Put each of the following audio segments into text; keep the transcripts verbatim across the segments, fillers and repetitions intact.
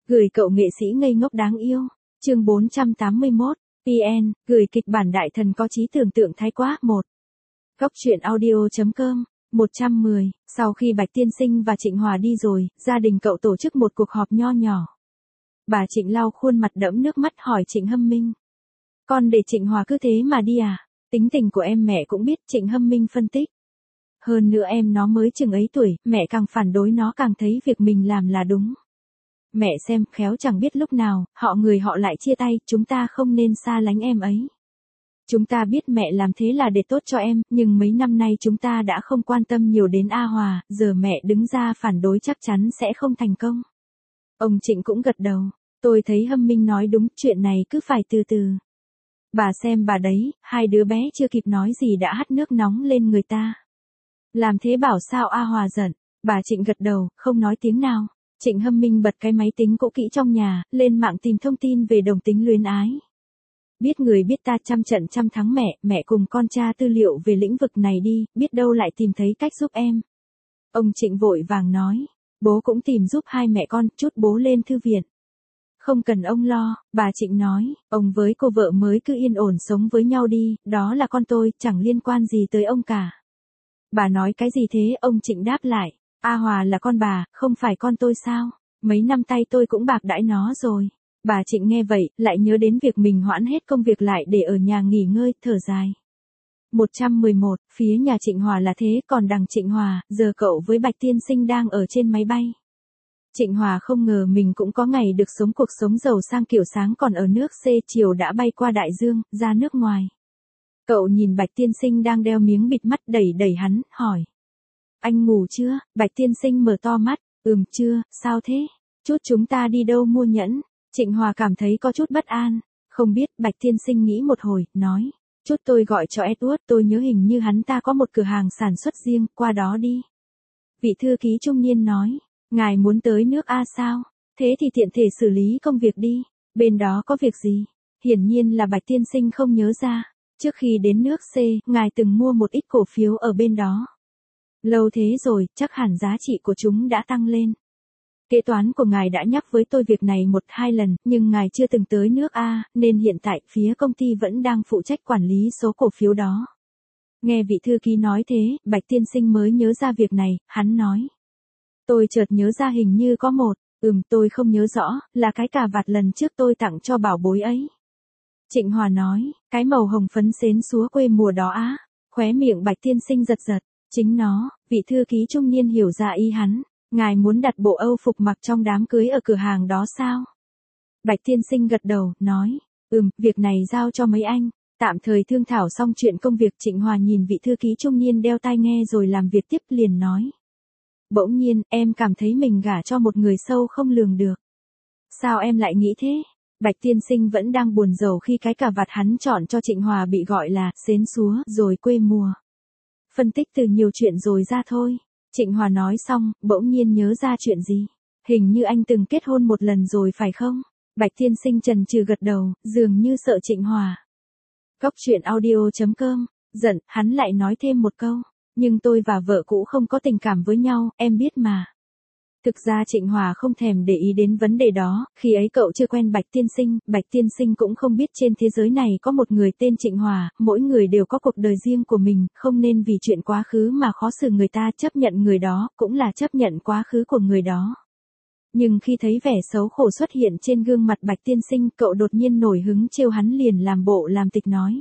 Gửi cậu nghệ sĩ ngây ngốc đáng yêu. Chương bốn trăm tám mươi mốt. pê en, gửi kịch bản đại thần có trí tưởng tượng thái quá. một. Góc truyện audio.com. một trăm mười. Sau khi Bạch Tiên Sinh và Trịnh Hòa đi rồi, gia đình cậu tổ chức một cuộc họp nho nhỏ. Bà Trịnh lau khuôn mặt đẫm nước mắt hỏi Trịnh Hâm Minh. Con để Trịnh Hòa cứ thế mà đi à? Tính tình của em mẹ cũng biết. Trịnh Hâm Minh phân tích. Hơn nữa em nó mới chừng ấy tuổi, mẹ càng phản đối nó càng thấy việc mình làm là đúng. Mẹ xem, khéo chẳng biết lúc nào, họ người họ lại chia tay, chúng ta không nên xa lánh em ấy. Chúng ta biết mẹ làm thế là để tốt cho em, nhưng mấy năm nay chúng ta đã không quan tâm nhiều đến A Hòa, giờ mẹ đứng ra phản đối chắc chắn sẽ không thành công. Ông Trịnh cũng gật đầu, tôi thấy Hâm Minh nói đúng, chuyện này cứ phải từ từ. Bà xem bà đấy, hai đứa bé chưa kịp nói gì đã hắt nước nóng lên người ta. Làm thế bảo sao A Hòa giận, bà Trịnh gật đầu, không nói tiếng nào. Trịnh Hâm Minh bật cái máy tính cũ kỹ trong nhà, lên mạng tìm thông tin về đồng tính luyến ái. Biết người biết ta trăm trận trăm thắng mẹ, mẹ cùng con tra tư liệu về lĩnh vực này đi, biết đâu lại tìm thấy cách giúp em. Ông Trịnh vội vàng nói, bố cũng tìm giúp hai mẹ con, chút bố lên thư viện. Không cần ông lo, bà Trịnh nói, ông với cô vợ mới cứ yên ổn sống với nhau đi, đó là con tôi, chẳng liên quan gì tới ông cả. Bà nói cái gì thế? Ông Trịnh đáp lại. A Hòa là con bà, không phải con tôi sao? Mấy năm tay tôi cũng bạc đãi nó rồi. Bà Trịnh nghe vậy, lại nhớ đến việc mình hoãn hết công việc lại để ở nhà nghỉ ngơi, thở dài. một trăm mười một, phía nhà Trịnh Hòa là thế, còn đằng Trịnh Hòa, giờ cậu với Bạch Tiên Sinh đang ở trên máy bay. Trịnh Hòa không ngờ mình cũng có ngày được sống cuộc sống giàu sang kiểu sáng còn ở nước C, chiều đã bay qua đại dương, ra nước ngoài. Cậu nhìn Bạch Tiên Sinh đang đeo miếng bịt mắt, đẩy đẩy hắn, hỏi. Anh ngủ chưa? Bạch Tiên Sinh mở to mắt, ừm chưa, sao thế? Chút chúng ta đi đâu mua nhẫn? Trịnh Hòa cảm thấy có chút bất an, không biết. Bạch Tiên Sinh nghĩ một hồi, nói, chút tôi gọi cho Edward, tôi nhớ hình như hắn ta có một cửa hàng sản xuất riêng, qua đó đi. Vị thư ký trung niên nói, ngài muốn tới nước A sao? Thế thì tiện thể xử lý công việc đi, bên đó có việc gì? Hiển nhiên là Bạch Tiên Sinh không nhớ ra, trước khi đến nước C, ngài từng mua một ít cổ phiếu ở bên đó. Lâu thế rồi, chắc hẳn giá trị của chúng đã tăng lên. Kế toán của ngài đã nhắc với tôi việc này một hai lần, nhưng ngài chưa từng tới nước A, nên hiện tại phía công ty vẫn đang phụ trách quản lý số cổ phiếu đó. Nghe vị thư ký nói thế, Bạch Tiên Sinh mới nhớ ra việc này, hắn nói. Tôi chợt nhớ ra hình như có một, ừm tôi không nhớ rõ, là cái cà vạt lần trước tôi tặng cho bảo bối ấy. Trịnh Hòa nói, cái màu hồng phấn xến xúa quê mùa đó á, khóe miệng Bạch Tiên Sinh giật giật. Chính nó, vị thư ký trung niên hiểu ra ý hắn, ngài muốn đặt bộ âu phục mặc trong đám cưới ở cửa hàng đó sao? Bạch Tiên Sinh gật đầu, nói, ừm, việc này giao cho mấy anh, tạm thời thương thảo xong chuyện công việc. Trịnh Hòa nhìn vị thư ký trung niên đeo tai nghe rồi làm việc tiếp, liền nói. Bỗng nhiên, em cảm thấy mình gả cho một người sâu không lường được. Sao em lại nghĩ thế? Bạch Tiên Sinh vẫn đang buồn rầu khi cái cà vạt hắn chọn cho Trịnh Hòa bị gọi là xến xúa rồi quê mùa. Phân tích từ nhiều chuyện rồi ra thôi. Trịnh Hòa nói xong, bỗng nhiên nhớ ra chuyện gì. Hình như anh từng kết hôn một lần rồi phải không? Bạch Tiên Sinh chần chừ gật đầu, dường như sợ Trịnh Hòa. Góc truyện audio.com. Giận, hắn lại nói thêm một câu. Nhưng tôi và vợ cũ không có tình cảm với nhau, em biết mà. Thực ra Trịnh Hòa không thèm để ý đến vấn đề đó, khi ấy cậu chưa quen Bạch Tiên Sinh, Bạch Tiên Sinh cũng không biết trên thế giới này có một người tên Trịnh Hòa, mỗi người đều có cuộc đời riêng của mình, không nên vì chuyện quá khứ mà khó xử người ta, chấp nhận người đó, cũng là chấp nhận quá khứ của người đó. Nhưng khi thấy vẻ xấu khổ xuất hiện trên gương mặt Bạch Tiên Sinh, cậu đột nhiên nổi hứng trêu hắn, liền làm bộ làm tịch nói.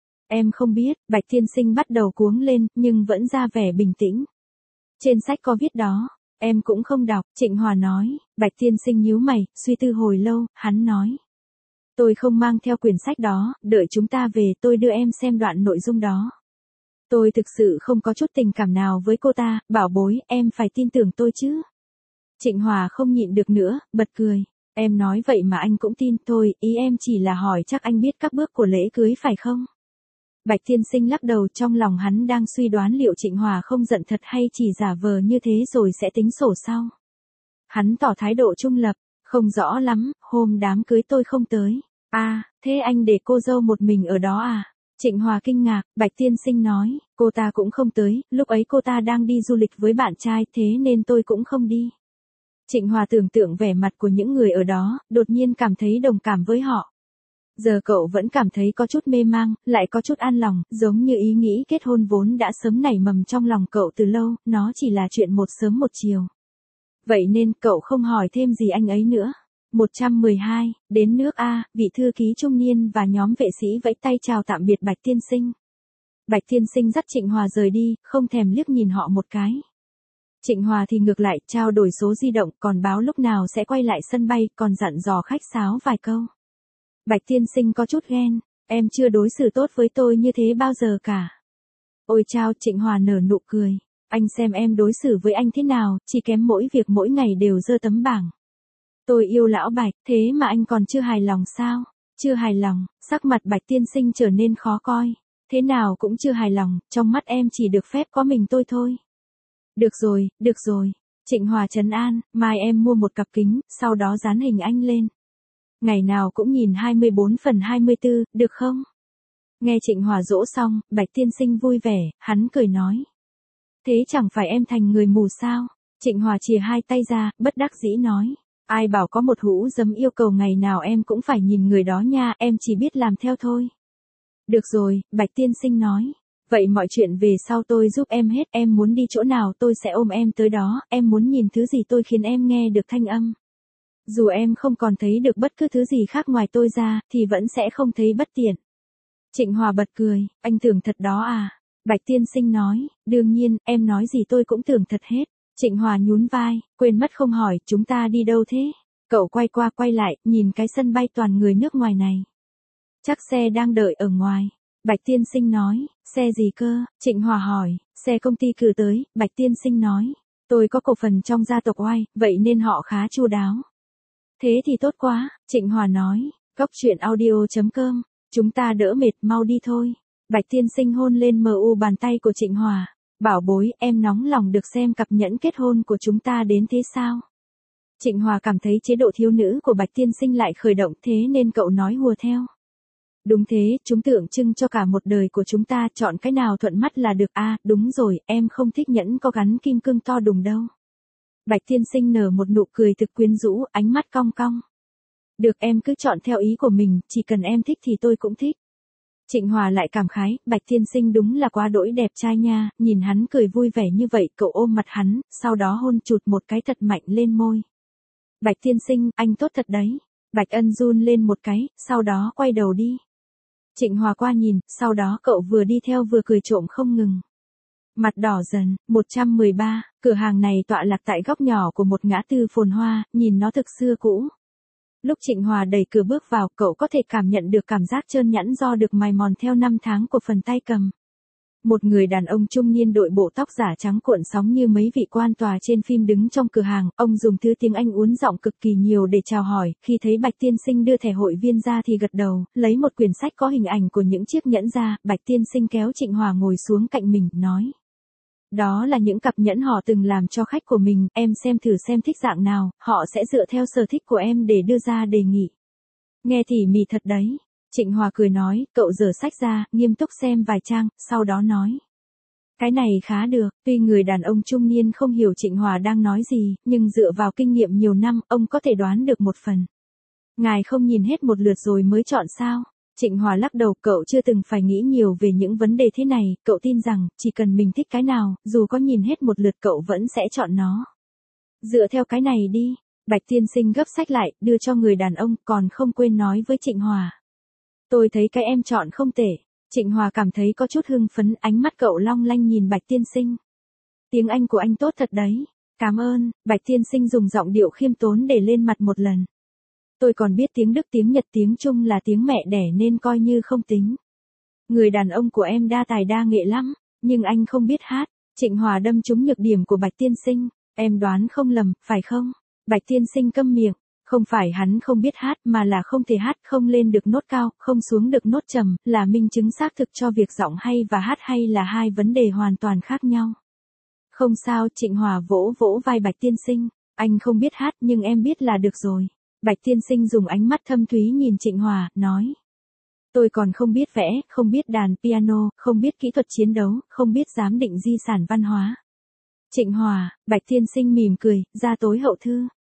Em không biết. Bạch Tiên Sinh bắt đầu cuống lên, nhưng vẫn ra vẻ bình tĩnh. Trên sách có viết đó. Em cũng không đọc, Trịnh Hòa nói. Bạch Tiên Sinh nhíu mày, suy tư hồi lâu, hắn nói. Tôi không mang theo quyển sách đó, đợi chúng ta về tôi đưa em xem đoạn nội dung đó. Tôi thực sự không có chút tình cảm nào với cô ta, bảo bối, em phải tin tưởng tôi chứ. Trịnh Hòa không nhịn được nữa, bật cười. Em nói vậy mà anh cũng tin. Thôi, ý em chỉ là hỏi chắc anh biết các bước của lễ cưới phải không? Bạch Tiên Sinh lắc đầu, trong lòng hắn đang suy đoán liệu Trịnh Hòa không giận thật hay chỉ giả vờ như thế rồi sẽ tính sổ sau. Hắn tỏ thái độ trung lập, không rõ lắm, hôm đám cưới tôi không tới. À, thế anh để cô dâu một mình ở đó à? Trịnh Hòa kinh ngạc. Bạch Tiên Sinh nói, cô ta cũng không tới, lúc ấy cô ta đang đi du lịch với bạn trai, thế nên tôi cũng không đi. Trịnh Hòa tưởng tượng vẻ mặt của những người ở đó, đột nhiên cảm thấy đồng cảm với họ. Giờ cậu vẫn cảm thấy có chút mê mang, lại có chút an lòng, giống như ý nghĩ kết hôn vốn đã sớm nảy mầm trong lòng cậu từ lâu, nó chỉ là chuyện một sớm một chiều. Vậy nên cậu không hỏi thêm gì anh ấy nữa. một trăm mười hai, đến nước A, vị thư ký trung niên và nhóm vệ sĩ vẫy tay chào tạm biệt Bạch tiên sinh. Bạch tiên sinh dắt Trịnh Hòa rời đi, không thèm liếc nhìn họ một cái. Trịnh Hòa thì ngược lại, trao đổi số di động, còn báo lúc nào sẽ quay lại sân bay, còn dặn dò khách sáo vài câu. Bạch tiên sinh có chút ghen, em chưa đối xử tốt với tôi như thế bao giờ cả. Ôi chao, Trịnh Hòa nở nụ cười. Anh xem em đối xử với anh thế nào, chỉ kém mỗi việc mỗi ngày đều dơ tấm bảng. Tôi yêu lão Bạch, thế mà anh còn chưa hài lòng sao? Chưa hài lòng, sắc mặt Bạch tiên sinh trở nên khó coi. Thế nào cũng chưa hài lòng, trong mắt em chỉ được phép có mình tôi thôi. Được rồi, được rồi. Trịnh Hòa trấn an, mai em mua một cặp kính, sau đó dán hình anh lên. Ngày nào cũng nhìn hai mươi bốn phần hai mươi tư, được không? Nghe Trịnh Hòa dỗ xong, Bạch tiên sinh vui vẻ, hắn cười nói. Thế chẳng phải em thành người mù sao? Trịnh Hòa chìa hai tay ra, bất đắc dĩ nói. Ai bảo có một hũ giấm yêu cầu ngày nào em cũng phải nhìn người đó nha, em chỉ biết làm theo thôi. Được rồi, Bạch tiên sinh nói. Vậy mọi chuyện về sau tôi giúp em hết, em muốn đi chỗ nào tôi sẽ ôm em tới đó, em muốn nhìn thứ gì tôi khiến em nghe được thanh âm. Dù em không còn thấy được bất cứ thứ gì khác ngoài tôi ra, thì vẫn sẽ không thấy bất tiện. Trịnh Hòa bật cười, anh tưởng thật đó à? Bạch tiên sinh nói, đương nhiên, em nói gì tôi cũng tưởng thật hết. Trịnh Hòa nhún vai, quên mất không hỏi, chúng ta đi đâu thế? Cậu quay qua quay lại, nhìn cái sân bay toàn người nước ngoài này. Chắc xe đang đợi ở ngoài. Bạch tiên sinh nói, xe gì cơ? Trịnh Hòa hỏi, xe công ty cử tới, Bạch tiên sinh nói. Tôi có cổ phần trong gia tộc Oai, vậy nên họ khá chu đáo. Thế thì tốt quá, Trịnh Hòa nói, góc chuyện audio chấm com, chúng ta đỡ mệt, mau đi thôi. Bạch tiên sinh hôn lên mờ u bàn tay của Trịnh Hòa. Bảo bối, em nóng lòng được xem cặp nhẫn kết hôn của chúng ta đến thế sao? Trịnh Hòa cảm thấy chế độ thiếu nữ của Bạch tiên sinh lại khởi động, thế nên cậu nói hùa theo. Đúng thế, chúng tượng trưng cho cả một đời của chúng ta, chọn cái nào thuận mắt là được. À, đúng rồi, em không thích nhẫn có gắn kim cương to đùng đâu. Bạch tiên sinh nở một nụ cười thực quyến rũ, ánh mắt cong cong. Được, em cứ chọn theo ý của mình, chỉ cần em thích thì tôi cũng thích. Trịnh Hòa lại cảm khái, Bạch tiên sinh đúng là quá đỗi đẹp trai nha, nhìn hắn cười vui vẻ như vậy, cậu ôm mặt hắn, sau đó hôn chụt một cái thật mạnh lên môi. Bạch tiên sinh, anh tốt thật đấy. Bạch Ân run lên một cái, sau đó quay đầu đi. Trịnh Hòa qua nhìn, sau đó cậu vừa đi theo vừa cười trộm không ngừng. Mặt đỏ dần, một trăm mười ba, cửa hàng này tọa lạc tại góc nhỏ của một ngã tư phồn hoa, nhìn nó thực xưa cũ. Lúc Trịnh Hòa đẩy cửa bước vào, cậu có thể cảm nhận được cảm giác trơn nhẵn do được mài mòn theo năm tháng của phần tay cầm. Một người đàn ông trung niên đội bộ tóc giả trắng cuộn sóng như mấy vị quan tòa trên phim đứng trong cửa hàng, ông dùng thứ tiếng Anh uốn giọng cực kỳ nhiều để chào hỏi, khi thấy Bạch tiên sinh đưa thẻ hội viên ra thì gật đầu, lấy một quyển sách có hình ảnh của những chiếc nhẫn ra, Bạch tiên sinh kéo Trịnh Hòa ngồi xuống cạnh mình, nói. Đó là những cặp nhẫn họ từng làm cho khách của mình, em xem thử xem thích dạng nào, họ sẽ dựa theo sở thích của em để đưa ra đề nghị. Nghe tỉ mỉ thật đấy. Trịnh Hòa cười nói, cậu giở sách ra, nghiêm túc xem vài trang, sau đó nói. Cái này khá được, tuy người đàn ông trung niên không hiểu Trịnh Hòa đang nói gì, nhưng dựa vào kinh nghiệm nhiều năm, ông có thể đoán được một phần. Ngài không nhìn hết một lượt rồi mới chọn sao? Trịnh Hòa lắc đầu, cậu chưa từng phải nghĩ nhiều về những vấn đề thế này, cậu tin rằng, chỉ cần mình thích cái nào, dù có nhìn hết một lượt cậu vẫn sẽ chọn nó. Dựa theo cái này đi. Bạch tiên sinh gấp sách lại, đưa cho người đàn ông, còn không quên nói với Trịnh Hòa. Tôi thấy cái em chọn không tệ. Trịnh Hòa cảm thấy có chút hưng phấn, ánh mắt cậu long lanh nhìn Bạch tiên sinh. Tiếng Anh của anh tốt thật đấy. Cảm ơn, Bạch tiên sinh dùng giọng điệu khiêm tốn để lên mặt một lần. Tôi còn biết tiếng Đức, tiếng Nhật, tiếng Trung là tiếng mẹ đẻ nên coi như không tính. Người đàn ông của em đa tài đa nghệ lắm, nhưng anh không biết hát. Trịnh Hòa đâm trúng nhược điểm của Bạch tiên sinh. Em đoán không lầm, phải không? Bạch tiên sinh câm miệng. Không phải hắn không biết hát mà là không thể hát, không lên được nốt cao, không xuống được nốt trầm, là minh chứng xác thực cho việc giọng hay và hát hay là hai vấn đề hoàn toàn khác nhau. Không sao, Trịnh Hòa vỗ vỗ vai Bạch tiên sinh. Anh không biết hát nhưng em biết là được rồi. Bạch tiên sinh dùng ánh mắt thâm thúy nhìn Trịnh Hòa, nói. Tôi còn không biết vẽ, không biết đàn piano, không biết kỹ thuật chiến đấu, không biết giám định di sản văn hóa. Trịnh Hòa, Bạch tiên sinh mỉm cười, ra tối hậu thư.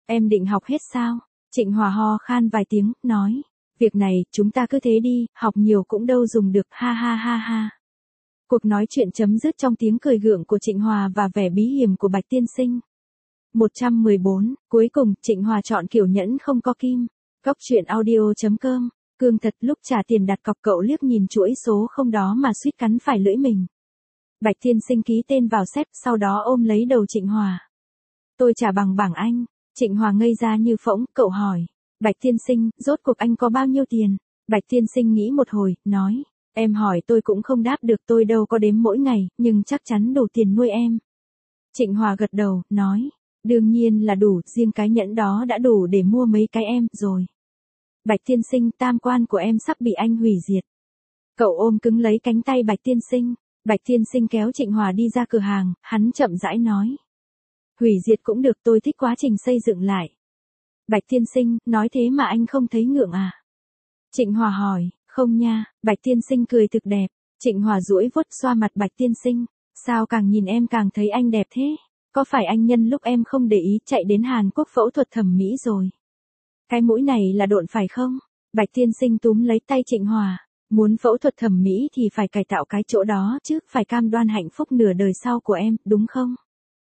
Em định học hết sao? Trịnh Hòa ho khan vài tiếng, nói. Việc này, chúng ta cứ thế đi, học nhiều cũng đâu dùng được, ha ha ha ha. Cuộc nói chuyện chấm dứt trong tiếng cười gượng của Trịnh Hòa và vẻ bí hiểm của Bạch tiên sinh. một trăm mười bốn, cuối cùng, Trịnh Hòa chọn kiểu nhẫn không có kim. Cóc truyện audio chấm com, cương thật lúc trả tiền đặt cọc cậu liếc nhìn chuỗi số không đó mà suýt cắn phải lưỡi mình. Bạch tiên sinh ký tên vào séc, sau đó ôm lấy đầu Trịnh Hòa. Tôi trả bằng bảng anh. Trịnh Hòa ngây ra như phỗng, cậu hỏi. Bạch tiên sinh, rốt cuộc anh có bao nhiêu tiền? Bạch tiên sinh nghĩ một hồi, nói. Em hỏi tôi cũng không đáp được, tôi đâu có đếm mỗi ngày, nhưng chắc chắn đủ tiền nuôi em. Trịnh Hòa gật đầu, nói. Đương nhiên là đủ, riêng cái nhẫn đó đã đủ để mua mấy cái em, rồi. Bạch tiên sinh, tam quan của em sắp bị anh hủy diệt. Cậu ôm cứng lấy cánh tay Bạch tiên sinh. Bạch tiên sinh kéo Trịnh Hòa đi ra cửa hàng, hắn chậm rãi nói. Hủy diệt cũng được, tôi thích quá trình xây dựng lại. Bạch tiên sinh, nói thế mà anh không thấy ngượng à? Trịnh Hòa hỏi, không nha. Bạch tiên sinh cười thực đẹp. Trịnh Hòa duỗi vuốt xoa mặt Bạch tiên sinh. Sao càng nhìn em càng thấy anh đẹp thế? Có phải anh nhân lúc em không để ý chạy đến Hàn Quốc phẫu thuật thẩm mỹ rồi? Cái mũi này là độn phải không? Bạch tiên sinh túm lấy tay Trịnh Hòa. Muốn phẫu thuật thẩm mỹ thì phải cải tạo cái chỗ đó chứ, phải cam đoan hạnh phúc nửa đời sau của em, đúng không?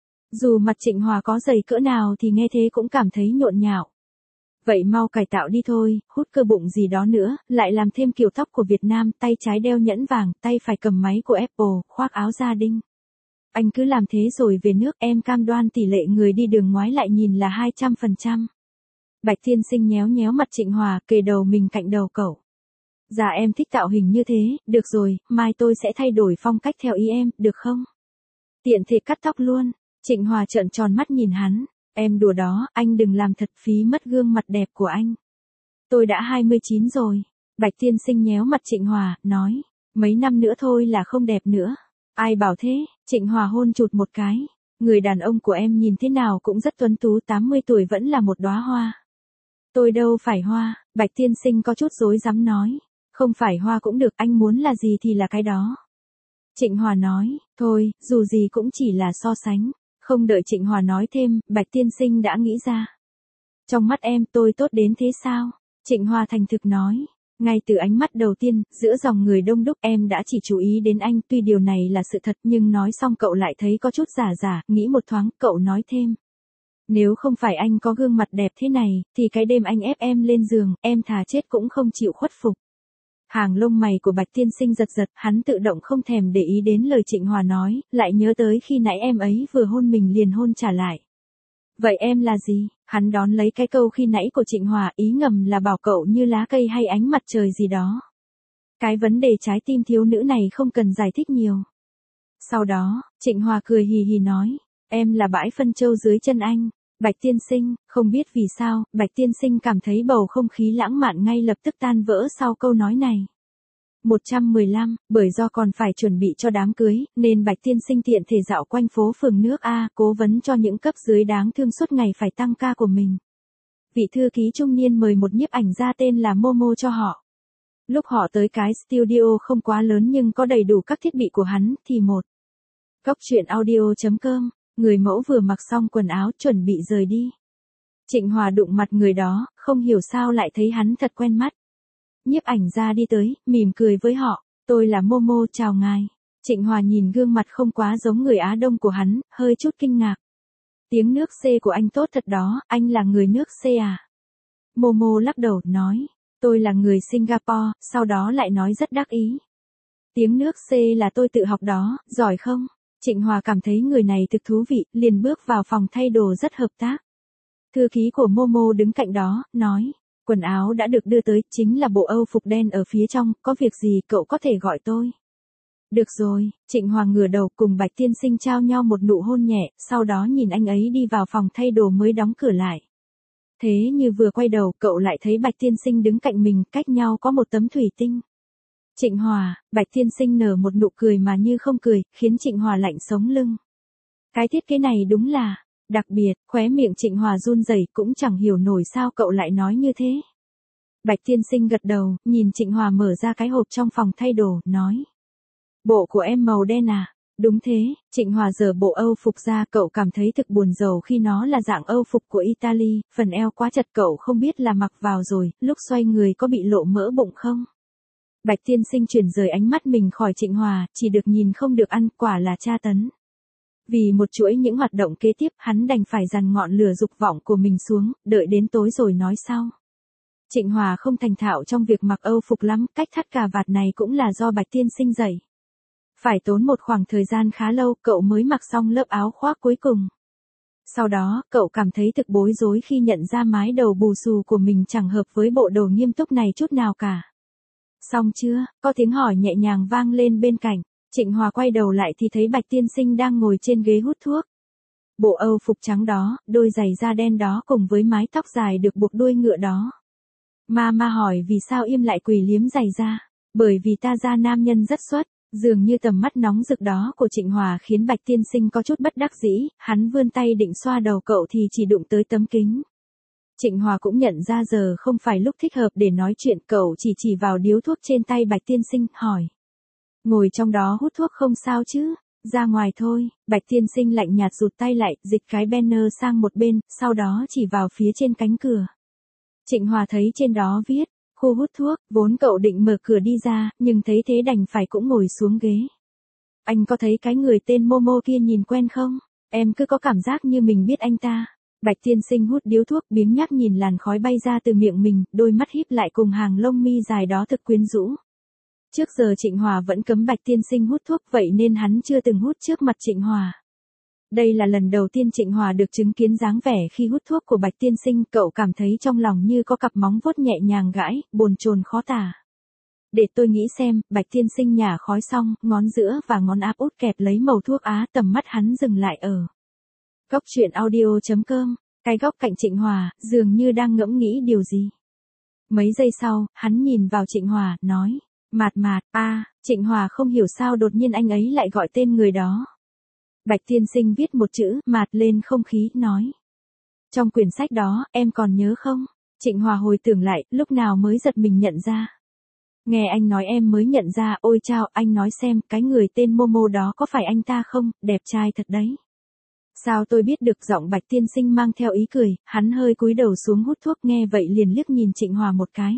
Dù mặt Trịnh Hòa có dày cỡ nào thì nghe thế cũng cảm thấy nhộn nhạo. Vậy mau cải tạo đi thôi, hút cơ bụng gì đó nữa, lại làm thêm kiểu tóc của Việt Nam, tay trái đeo nhẫn vàng, tay phải cầm máy của Apple, khoác áo gia đình. Anh cứ làm thế rồi về nước, em cam đoan tỷ lệ người đi đường ngoái lại nhìn là hai trăm phần trăm. Bạch tiên sinh nhéo nhéo mặt Trịnh Hòa, kề đầu mình cạnh đầu cậu. Dạ em thích tạo hình như thế, được rồi, mai tôi sẽ thay đổi phong cách theo ý em, được không? Tiện thể cắt tóc luôn. Trịnh Hòa trợn tròn mắt nhìn hắn. Em đùa đó, anh đừng làm thật phí mất gương mặt đẹp của anh. Tôi đã hai mươi chín rồi. Bạch tiên sinh nhéo mặt Trịnh Hòa, nói. Mấy năm nữa thôi là không đẹp nữa. Ai bảo thế? Trịnh Hòa hôn chụt một cái. Người đàn ông của em nhìn thế nào cũng rất tuấn tú, tám mươi tuổi vẫn là một đóa hoa. Tôi đâu phải hoa. Bạch tiên sinh có chút rối rắm nói. Không phải hoa cũng được, anh muốn là gì thì là cái đó. Trịnh Hòa nói, thôi, dù gì cũng chỉ là so sánh. Không đợi Trịnh Hòa nói thêm, Bạch tiên sinh đã nghĩ ra. Trong mắt em tôi tốt đến thế sao? Trịnh Hòa thành thực nói. Ngay từ ánh mắt đầu tiên, giữa dòng người đông đúc em đã chỉ chú ý đến anh, tuy điều này là sự thật nhưng nói xong cậu lại thấy có chút giả giả, nghĩ một thoáng, cậu nói thêm. Nếu không phải anh có gương mặt đẹp thế này, thì cái đêm anh ép em lên giường, em thà chết cũng không chịu khuất phục. Hàng lông mày của Bạch tiên sinh giật giật, hắn tự động không thèm để ý đến lời Trịnh Hòa nói, lại nhớ tới khi nãy em ấy vừa hôn mình liền hôn trả lại. Vậy em là gì? Hắn đón lấy cái câu khi nãy của Trịnh Hòa, ý ngầm là bảo cậu như lá cây hay ánh mặt trời gì đó. Cái vấn đề trái tim thiếu nữ này không cần giải thích nhiều. Sau đó, Trịnh Hòa cười hì hì nói, em là bãi phân châu dưới chân anh. Bạch tiên sinh, không biết vì sao, Bạch tiên sinh cảm thấy bầu không khí lãng mạn ngay lập tức tan vỡ sau câu nói này. một trăm mười lăm, bởi do còn phải chuẩn bị cho đám cưới, nên Bạch tiên sinh tiện thể dạo quanh phố phường nước A, cố vấn cho những cấp dưới đáng thương suốt ngày phải tăng ca của mình. Vị thư ký trung niên mời một nhiếp ảnh gia tên là Momo cho họ. Lúc họ tới cái studio không quá lớn nhưng có đầy đủ các thiết bị của hắn, thì một. Cóc truyện audio chấm com, người mẫu vừa mặc xong quần áo chuẩn bị rời đi. Trịnh Hòa đụng mặt người đó, không hiểu sao lại thấy hắn thật quen mắt. Nhiếp ảnh gia đi tới, mỉm cười với họ, tôi là Momo, chào ngài. Trịnh Hòa nhìn gương mặt không quá giống người Á Đông của hắn, hơi chút kinh ngạc. Tiếng nước C của anh tốt thật đó, anh là người nước C à? Momo lắc đầu, nói, tôi là người Singapore, sau đó lại nói rất đắc ý. Tiếng nước C là tôi tự học đó, giỏi không? Trịnh Hòa cảm thấy người này thực thú vị, liền bước vào phòng thay đồ rất hợp tác. Thư ký của Momo đứng cạnh đó, nói, quần áo đã được đưa tới, chính là bộ Âu phục đen ở phía trong, có việc gì cậu có thể gọi tôi. Được rồi, Trịnh Hòa ngửa đầu cùng Bạch tiên sinh trao nhau một nụ hôn nhẹ, sau đó nhìn anh ấy đi vào phòng thay đồ mới đóng cửa lại. Thế như vừa quay đầu, cậu lại thấy Bạch tiên sinh đứng cạnh mình, cách nhau có một tấm thủy tinh. Trịnh Hòa, Bạch tiên sinh nở một nụ cười mà như không cười, khiến Trịnh Hòa lạnh sống lưng. Cái thiết kế này đúng là đặc biệt, khóe miệng Trịnh Hòa run rẩy, cũng chẳng hiểu nổi sao cậu lại nói như thế. Bạch tiên sinh gật đầu, nhìn Trịnh Hòa mở ra cái hộp trong phòng thay đồ, nói. Bộ của em màu đen à? Đúng thế, Trịnh Hòa giở bộ Âu phục ra, cậu cảm thấy thực buồn rầu khi nó là dạng Âu phục của Italy, phần eo quá chật cậu không biết là mặc vào rồi, lúc xoay người có bị lộ mỡ bụng không? Bạch tiên sinh chuyển rời ánh mắt mình khỏi Trịnh Hòa, chỉ được nhìn không được ăn, quả là tra tấn. Vì một chuỗi những hoạt động kế tiếp, hắn đành phải dằn ngọn lửa dục vọng của mình xuống, đợi đến tối rồi nói sau. Trịnh Hòa không thành thạo trong việc mặc Âu phục lắm, cách thắt cà vạt này cũng là do Bạch tiên sinh dạy. Phải tốn một khoảng thời gian khá lâu, cậu mới mặc xong lớp áo khoác cuối cùng. Sau đó, cậu cảm thấy thực bối rối khi nhận ra mái đầu bù xù của mình chẳng hợp với bộ đồ nghiêm túc này chút nào cả. Xong chưa? Có tiếng hỏi nhẹ nhàng vang lên bên cạnh. Trịnh Hòa quay đầu lại thì thấy Bạch tiên sinh đang ngồi trên ghế hút thuốc. Bộ Âu phục trắng đó, đôi giày da đen đó cùng với mái tóc dài được buộc đuôi ngựa đó. Mama hỏi vì sao im lại quỳ liếm giày da. Bởi vì ta ra nam nhân rất xuất. Dường như tầm mắt nóng rực đó của Trịnh Hòa khiến Bạch tiên sinh có chút bất đắc dĩ, hắn vươn tay định xoa đầu cậu thì chỉ đụng tới tấm kính. Trịnh Hòa cũng nhận ra giờ không phải lúc thích hợp để nói chuyện, cậu chỉ chỉ vào điếu thuốc trên tay Bạch tiên sinh, hỏi. Ngồi trong đó hút thuốc không sao chứ, ra ngoài thôi. Bạch tiên sinh lạnh nhạt rụt tay lại, dịch cái banner sang một bên, sau đó chỉ vào phía trên cánh cửa. Trịnh Hòa thấy trên đó viết, khu hút thuốc, vốn cậu định mở cửa đi ra, nhưng thấy thế đành phải cũng ngồi xuống ghế. Anh có thấy cái người tên Momo kia nhìn quen không? Em cứ có cảm giác như mình biết anh ta. Bạch tiên sinh hút điếu thuốc biếng nhác nhìn làn khói bay ra từ miệng mình, đôi mắt híp lại cùng hàng lông mi dài đó thực quyến rũ. Trước giờ Trịnh Hòa vẫn cấm Bạch tiên sinh hút thuốc, vậy nên hắn chưa từng hút trước mặt Trịnh Hòa. Đây là lần đầu tiên Trịnh Hòa được chứng kiến dáng vẻ khi hút thuốc của Bạch tiên sinh, cậu cảm thấy trong lòng như có cặp móng vuốt nhẹ nhàng gãi, bồn chồn khó tả. Để tôi nghĩ xem, Bạch tiên sinh nhả khói xong, ngón giữa và ngón áp út kẹp lấy mẩu thuốc á, tầm mắt hắn dừng lại ở góc truyện audio chấm com, cái góc cạnh Trịnh Hòa, dường như đang ngẫm nghĩ điều gì. Mấy giây sau, hắn nhìn vào Trịnh Hòa, nói, Mạt Mạt, a, à, Trịnh Hòa không hiểu sao đột nhiên anh ấy lại gọi tên người đó. Bạch tiên sinh viết một chữ, Mạt lên không khí, nói. Trong quyển sách đó, em còn nhớ không? Trịnh Hòa hồi tưởng lại, lúc nào mới giật mình nhận ra. Nghe anh nói em mới nhận ra, ôi chao, anh nói xem, cái người tên Momo đó có phải anh ta không, đẹp trai thật đấy. Sao tôi biết được, giọng Bạch tiên sinh mang theo ý cười, hắn hơi cúi đầu xuống hút thuốc, nghe vậy liền liếc nhìn Trịnh Hòa một cái.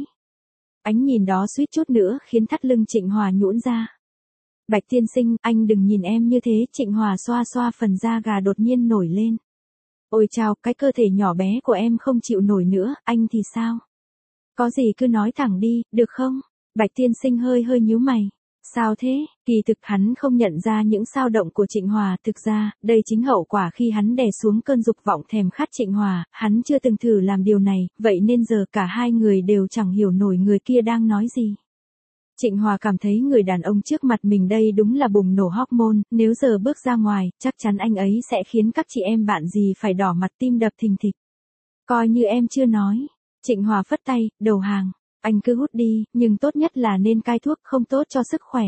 Ánh nhìn đó suýt chút nữa khiến thắt lưng Trịnh Hòa nhũn ra. Bạch tiên sinh, anh đừng nhìn em như thế, Trịnh Hòa xoa xoa phần da gà đột nhiên nổi lên. Ôi chao, cái cơ thể nhỏ bé của em không chịu nổi nữa, anh thì sao? Có gì cứ nói thẳng đi, được không? Bạch tiên sinh hơi hơi nhíu mày. Sao thế? Kỳ thực hắn không nhận ra những dao động của Trịnh Hòa, thực ra, đây chính hậu quả khi hắn đè xuống cơn dục vọng thèm khát Trịnh Hòa, hắn chưa từng thử làm điều này, vậy nên giờ cả hai người đều chẳng hiểu nổi người kia đang nói gì. Trịnh Hòa cảm thấy người đàn ông trước mặt mình đây đúng là bùng nổ hormone, nếu giờ bước ra ngoài, chắc chắn anh ấy sẽ khiến các chị em bạn gì phải đỏ mặt tim đập thình thịch. Coi như em chưa nói. Trịnh Hòa phất tay, đầu hàng. Anh cứ hút đi, nhưng tốt nhất là nên cai thuốc, không tốt cho sức khỏe.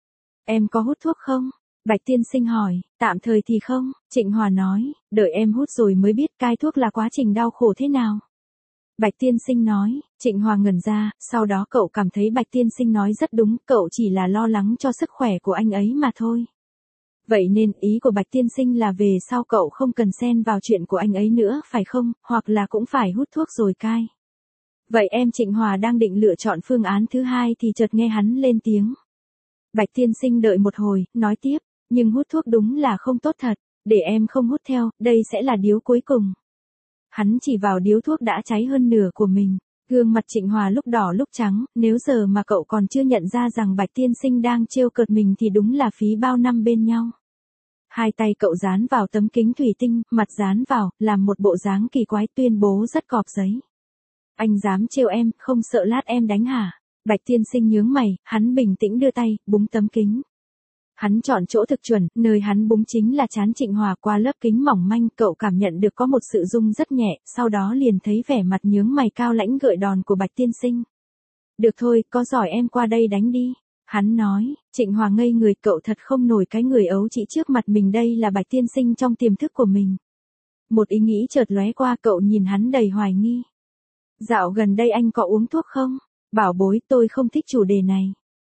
Em có hút thuốc không? Bạch tiên sinh hỏi, tạm thời thì không, Trịnh Hòa nói, đợi em hút rồi mới biết cai thuốc là quá trình đau khổ thế nào. Bạch tiên sinh nói, Trịnh Hòa ngẩn ra, sau đó cậu cảm thấy Bạch tiên sinh nói rất đúng, cậu chỉ là lo lắng cho sức khỏe của anh ấy mà thôi. Vậy nên ý của Bạch tiên sinh là về sau cậu không cần xen vào chuyện của anh ấy nữa, phải không, hoặc là cũng phải hút thuốc rồi cai. Vậy em Trịnh Hòa đang định lựa chọn phương án thứ hai thì chợt nghe hắn lên tiếng. Bạch tiên sinh đợi một hồi, nói tiếp, nhưng hút thuốc đúng là không tốt thật, để em không hút theo, đây sẽ là điếu cuối cùng. Hắn chỉ vào điếu thuốc đã cháy hơn nửa của mình, gương mặt Trịnh Hòa lúc đỏ lúc trắng, nếu giờ mà cậu còn chưa nhận ra rằng Bạch tiên sinh đang trêu cợt mình thì đúng là phí bao năm bên nhau. Hai tay cậu dán vào tấm kính thủy tinh, mặt dán vào, làm một bộ dáng kỳ quái, tuyên bố rất cọp giấy. Anh dám trêu em, không sợ lát em đánh hả? Bạch tiên sinh nhướng mày, hắn bình tĩnh đưa tay, búng tấm kính. Hắn chọn chỗ thực chuẩn, nơi hắn búng chính là trán Trịnh Hòa, qua lớp kính mỏng manh, cậu cảm nhận được có một sự rung rất nhẹ, sau đó liền thấy vẻ mặt nhướng mày cao lãnh gợi đòn của Bạch tiên sinh. Được thôi, có giỏi em qua đây đánh đi. Hắn nói, Trịnh Hòa ngây người, cậu thật không nổi cái người ấu trĩ trước mặt mình đây là Bạch tiên sinh trong tiềm thức của mình. Một ý nghĩ chợt lóe qua, cậu nhìn hắn đầy hoài nghi. Dạo gần đây anh có uống thuốc không? Bảo bối, tôi không thích chủ đề này.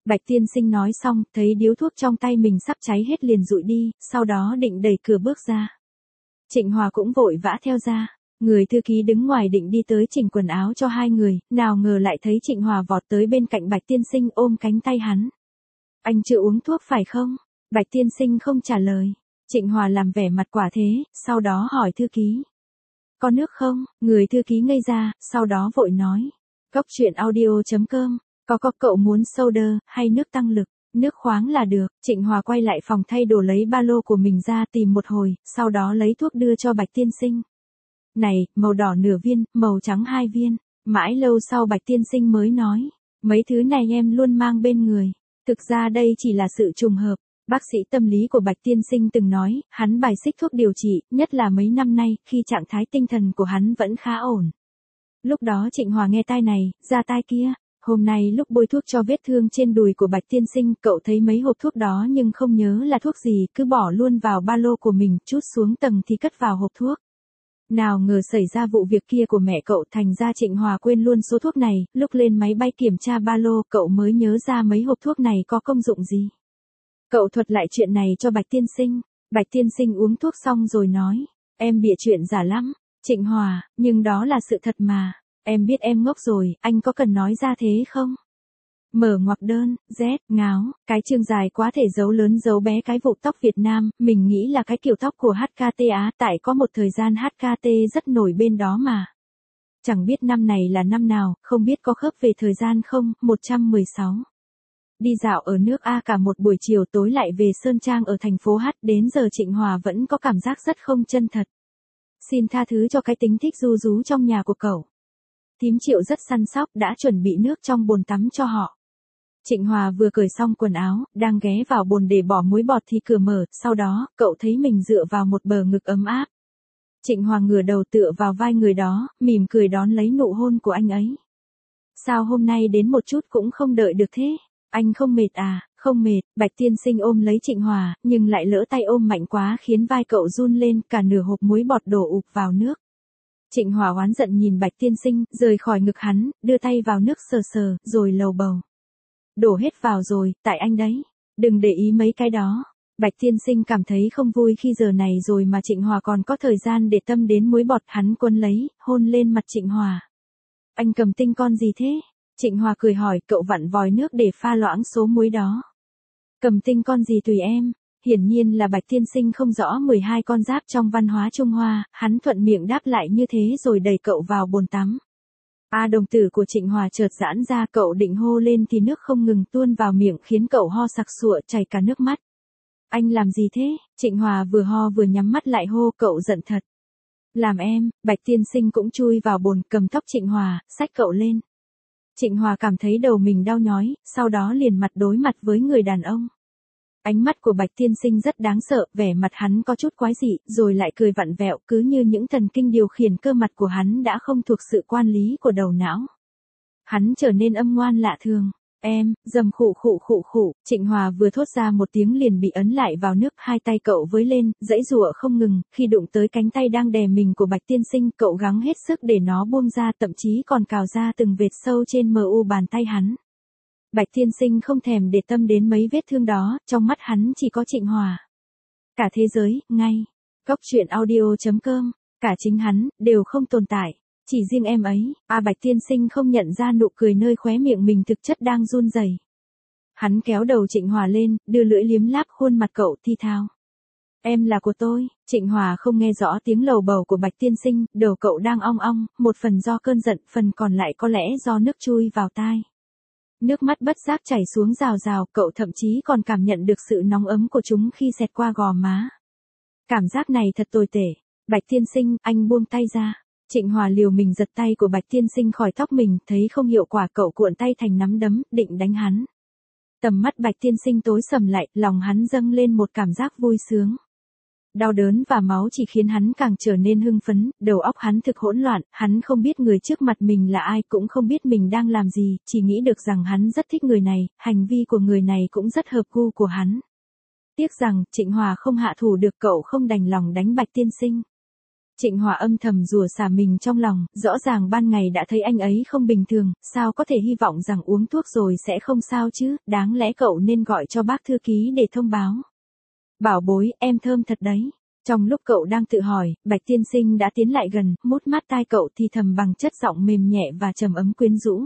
Bạch tiên sinh nói xong, thấy điếu thuốc trong tay mình sắp cháy hết liền rụi đi, sau đó định đẩy cửa bước ra. Trịnh Hòa cũng vội vã theo ra. Người thư ký đứng ngoài định đi tới chỉnh quần áo cho hai người, nào ngờ lại thấy Trịnh Hòa vọt tới bên cạnh Bạch tiên sinh ôm cánh tay hắn. Anh chưa uống thuốc phải không? Bạch tiên sinh không trả lời. Trịnh Hòa làm vẻ mặt quả thế, sau đó hỏi thư ký. Có nước không? Người thư ký ngây ra, sau đó vội nói. Cốc truyện audio chấm com, có có cậu muốn soda, hay nước tăng lực? Nước khoáng là được. Trịnh Hòa quay lại phòng thay đồ lấy ba lô của mình ra tìm một hồi, sau đó lấy thuốc đưa cho Bạch tiên sinh. Này, màu đỏ nửa viên, màu trắng hai viên. Mãi lâu sau Bạch tiên sinh mới nói. Mấy thứ này em luôn mang bên người. Thực ra đây chỉ là sự trùng hợp. Bác sĩ tâm lý của Bạch tiên sinh từng nói, hắn bài xích thuốc điều trị, nhất là mấy năm nay, khi trạng thái tinh thần của hắn vẫn khá ổn. Lúc đó Trịnh Hòa nghe tai này, ra tai kia. Hôm nay lúc bôi thuốc cho vết thương trên đùi của Bạch tiên sinh, cậu thấy mấy hộp thuốc đó nhưng không nhớ là thuốc gì, cứ bỏ luôn vào ba lô của mình, chút xuống tầng thì cất vào hộp thuốc. Nào ngờ xảy ra vụ việc kia của mẹ cậu, thành ra Trịnh Hòa quên luôn số thuốc này, lúc lên máy bay kiểm tra ba lô, cậu mới nhớ ra mấy hộp thuốc này có công dụng gì. Cậu thuật lại chuyện này cho Bạch tiên sinh. Bạch tiên sinh uống thuốc xong rồi nói, em bịa chuyện giả lắm. Trịnh Hòa, nhưng đó là sự thật mà. Em biết em ngốc rồi, anh có cần nói ra thế không? Mở ngoặc đơn, Z, ngáo, cái chương dài quá thể giấu lớn giấu bé cái vụ tóc Việt Nam, mình nghĩ là cái kiểu tóc của hát ca tê Á, tại có một thời gian hát ca tê rất nổi bên đó mà. Chẳng biết năm này là năm nào, không biết có khớp về thời gian không, một trăm mười sáu. Đi dạo ở nước A cả một buổi chiều tối lại về Sơn Trang ở thành phố H, đến giờ Trịnh Hòa vẫn có cảm giác rất không chân thật. Xin tha thứ cho cái tính thích ru rú trong nhà của cậu. Thím Triệu rất săn sóc đã chuẩn bị nước trong bồn tắm cho họ. Trịnh Hòa vừa cởi xong quần áo, đang ghé vào bồn để bỏ muối bọt thì cửa mở, sau đó, cậu thấy mình dựa vào một bờ ngực ấm áp. Trịnh Hòa ngửa đầu tựa vào vai người đó, mỉm cười đón lấy nụ hôn của anh ấy. Sao hôm nay đến một chút cũng không đợi được thế? Anh không mệt à? Không mệt. Bạch tiên sinh ôm lấy Trịnh Hòa, nhưng lại lỡ tay ôm mạnh quá khiến vai cậu run lên, cả nửa hộp muối bọt đổ ụp vào nước. Trịnh Hòa oán giận nhìn Bạch tiên sinh, rời khỏi ngực hắn, đưa tay vào nước sờ sờ, rồi lầu bầu. Đổ hết vào rồi, tại anh đấy. Đừng để ý mấy cái đó. Bạch tiên sinh cảm thấy không vui khi giờ này rồi mà Trịnh Hòa còn có thời gian để tâm đến muối bọt, hắn quấn lấy, hôn lên mặt Trịnh Hòa. Anh cầm tinh con gì thế? Trịnh Hòa cười hỏi, cậu vặn vòi nước để pha loãng số muối đó. Cầm tinh con gì tùy em. Hiển nhiên là Bạch tiên sinh không rõ mười hai con giáp trong văn hóa Trung Hoa, hắn thuận miệng đáp lại như thế rồi đẩy cậu vào bồn tắm. A đồng tử của Trịnh Hòa chợt giãn ra, cậu định hô lên thì nước không ngừng tuôn vào miệng khiến cậu ho sặc sụa chảy cả nước mắt. Anh làm gì thế? Trịnh Hòa vừa ho vừa nhắm mắt lại hô, cậu giận thật. Làm em. Bạch tiên sinh cũng chui vào bồn, cầm tóc Trịnh Hòa, xách cậu lên. Trịnh Hòa cảm thấy đầu mình đau nhói, sau đó liền mặt đối mặt với người đàn ông. Ánh mắt của Bạch tiên sinh rất đáng sợ, vẻ mặt hắn có chút quái dị, rồi lại cười vặn vẹo, cứ như những thần kinh điều khiển cơ mặt của hắn đã không thuộc sự quan lý của đầu não. Hắn trở nên âm ngoan lạ thường. Em, dầm khụ khụ khụ khụ, Trịnh Hòa vừa thốt ra một tiếng liền bị ấn lại vào nước, hai tay cậu với lên, giãy giụa không ngừng, khi đụng tới cánh tay đang đè mình của Bạch tiên sinh, cậu gắng hết sức để nó buông ra, thậm chí còn cào ra từng vệt sâu trên mờ u bàn tay hắn. Bạch tiên sinh không thèm để tâm đến mấy vết thương đó, trong mắt hắn chỉ có Trịnh Hòa. Cả thế giới, ngay, cốc truyện audio chấm com, cả chính hắn, đều không tồn tại. Chỉ riêng em ấy, a Bạch tiên sinh không nhận ra nụ cười nơi khóe miệng mình thực chất đang run rẩy. Hắn kéo đầu Trịnh Hòa lên, đưa lưỡi liếm láp khuôn mặt cậu thi thao. Em là của tôi. Trịnh Hòa không nghe rõ tiếng lầu bầu của Bạch tiên sinh, đầu cậu đang ong ong, một phần do cơn giận, phần còn lại có lẽ do nước chui vào tai. Nước mắt bất giác chảy xuống rào rào, cậu thậm chí còn cảm nhận được sự nóng ấm của chúng khi xẹt qua gò má. Cảm giác này thật tồi tệ. Bạch tiên sinh, anh buông tay ra. Trịnh Hòa liều mình giật tay của Bạch tiên sinh khỏi tóc mình, thấy không hiệu quả, cậu cuộn tay thành nắm đấm, định đánh hắn. Tầm mắt Bạch tiên sinh tối sầm lại, lòng hắn dâng lên một cảm giác vui sướng. Đau đớn và máu chỉ khiến hắn càng trở nên hưng phấn, đầu óc hắn thực hỗn loạn, hắn không biết người trước mặt mình là ai, cũng không biết mình đang làm gì, chỉ nghĩ được rằng hắn rất thích người này, hành vi của người này cũng rất hợp gu của hắn. Tiếc rằng, Trịnh Hòa không hạ thủ được, cậu không đành lòng đánh Bạch tiên sinh. Trịnh Hòa âm thầm rủa xả mình trong lòng, rõ ràng ban ngày đã thấy anh ấy không bình thường, sao có thể hy vọng rằng uống thuốc rồi sẽ không sao chứ, đáng lẽ cậu nên gọi cho bác thư ký để thông báo. Bảo bối, em thơm thật đấy. Trong lúc cậu đang tự hỏi, Bạch tiên sinh đã tiến lại gần, mút mát tai cậu thì thầm bằng chất giọng mềm nhẹ và trầm ấm quyến rũ.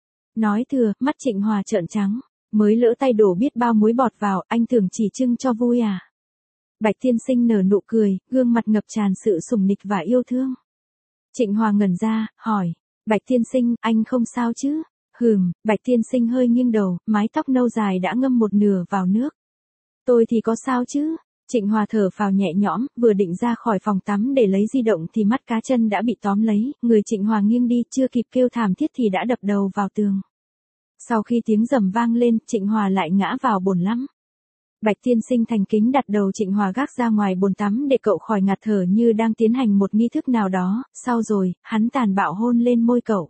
Nói thừa, mắt Trịnh Hòa trợn trắng, mới lỡ tay đổ biết bao muối bọt vào, anh tưởng chỉ trưng cho vui à. Bạch tiên sinh nở nụ cười, gương mặt ngập tràn sự sủng nịch và yêu thương. Trịnh Hòa ngẩn ra, hỏi, Bạch tiên sinh, anh không sao chứ? Hừm, Bạch tiên sinh hơi nghiêng đầu, mái tóc nâu dài đã ngâm một nửa vào nước. Tôi thì có sao chứ? Trịnh Hòa thở phào nhẹ nhõm, vừa định ra khỏi phòng tắm để lấy di động thì mắt cá chân đã bị tóm lấy, người Trịnh Hòa nghiêng đi, chưa kịp kêu thảm thiết thì đã đập đầu vào tường. Sau khi tiếng rầm vang lên, Trịnh Hòa lại ngã vào bồn lắm. Bạch tiên sinh thành kính đặt đầu Trịnh Hòa gác ra ngoài bồn tắm để cậu khỏi ngạt thở như đang tiến hành một nghi thức nào đó, sau rồi, hắn tàn bạo hôn lên môi cậu.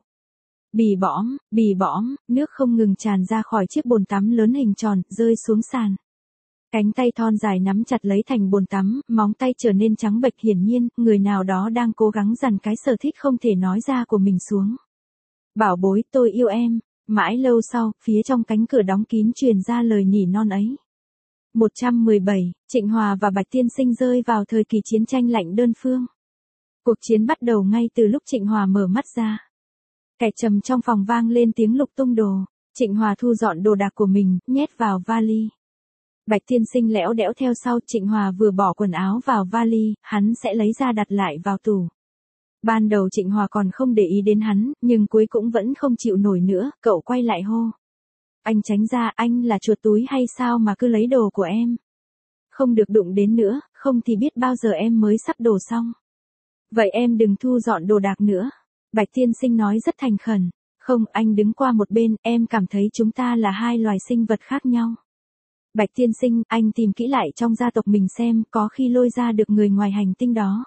Bì bõm, bì bõm, nước không ngừng tràn ra khỏi chiếc bồn tắm lớn hình tròn, rơi xuống sàn. Cánh tay thon dài nắm chặt lấy thành bồn tắm, móng tay trở nên trắng bệch, hiển nhiên, người nào đó đang cố gắng dằn cái sở thích không thể nói ra của mình xuống. Bảo bối, tôi yêu em. Mãi lâu sau, phía trong cánh cửa đóng kín truyền ra lời nỉ non ấy. một trăm mười bảy, Trịnh Hòa và Bạch tiên sinh rơi vào thời kỳ chiến tranh lạnh đơn phương. Cuộc chiến bắt đầu ngay từ lúc Trịnh Hòa mở mắt ra. Kẻ trầm trong phòng vang lên tiếng lục tung đồ. Trịnh Hòa thu dọn đồ đạc của mình, nhét vào vali. Bạch tiên sinh lẽo đẽo theo sau. Trịnh Hòa vừa bỏ quần áo vào vali, hắn sẽ lấy ra đặt lại vào tủ. Ban đầu Trịnh Hòa còn không để ý đến hắn, nhưng cuối cũng vẫn không chịu nổi nữa, cậu quay lại hô. Anh tránh ra, anh là chuột túi hay sao mà cứ lấy đồ của em? Không được đụng đến nữa, không thì biết bao giờ em mới sắp đổ xong. Vậy em đừng thu dọn đồ đạc nữa. Bạch tiên sinh nói rất thành khẩn. Không, anh đứng qua một bên, em cảm thấy chúng ta là hai loài sinh vật khác nhau. Bạch tiên sinh, anh tìm kỹ lại trong gia tộc mình xem, có khi lôi ra được người ngoài hành tinh đó.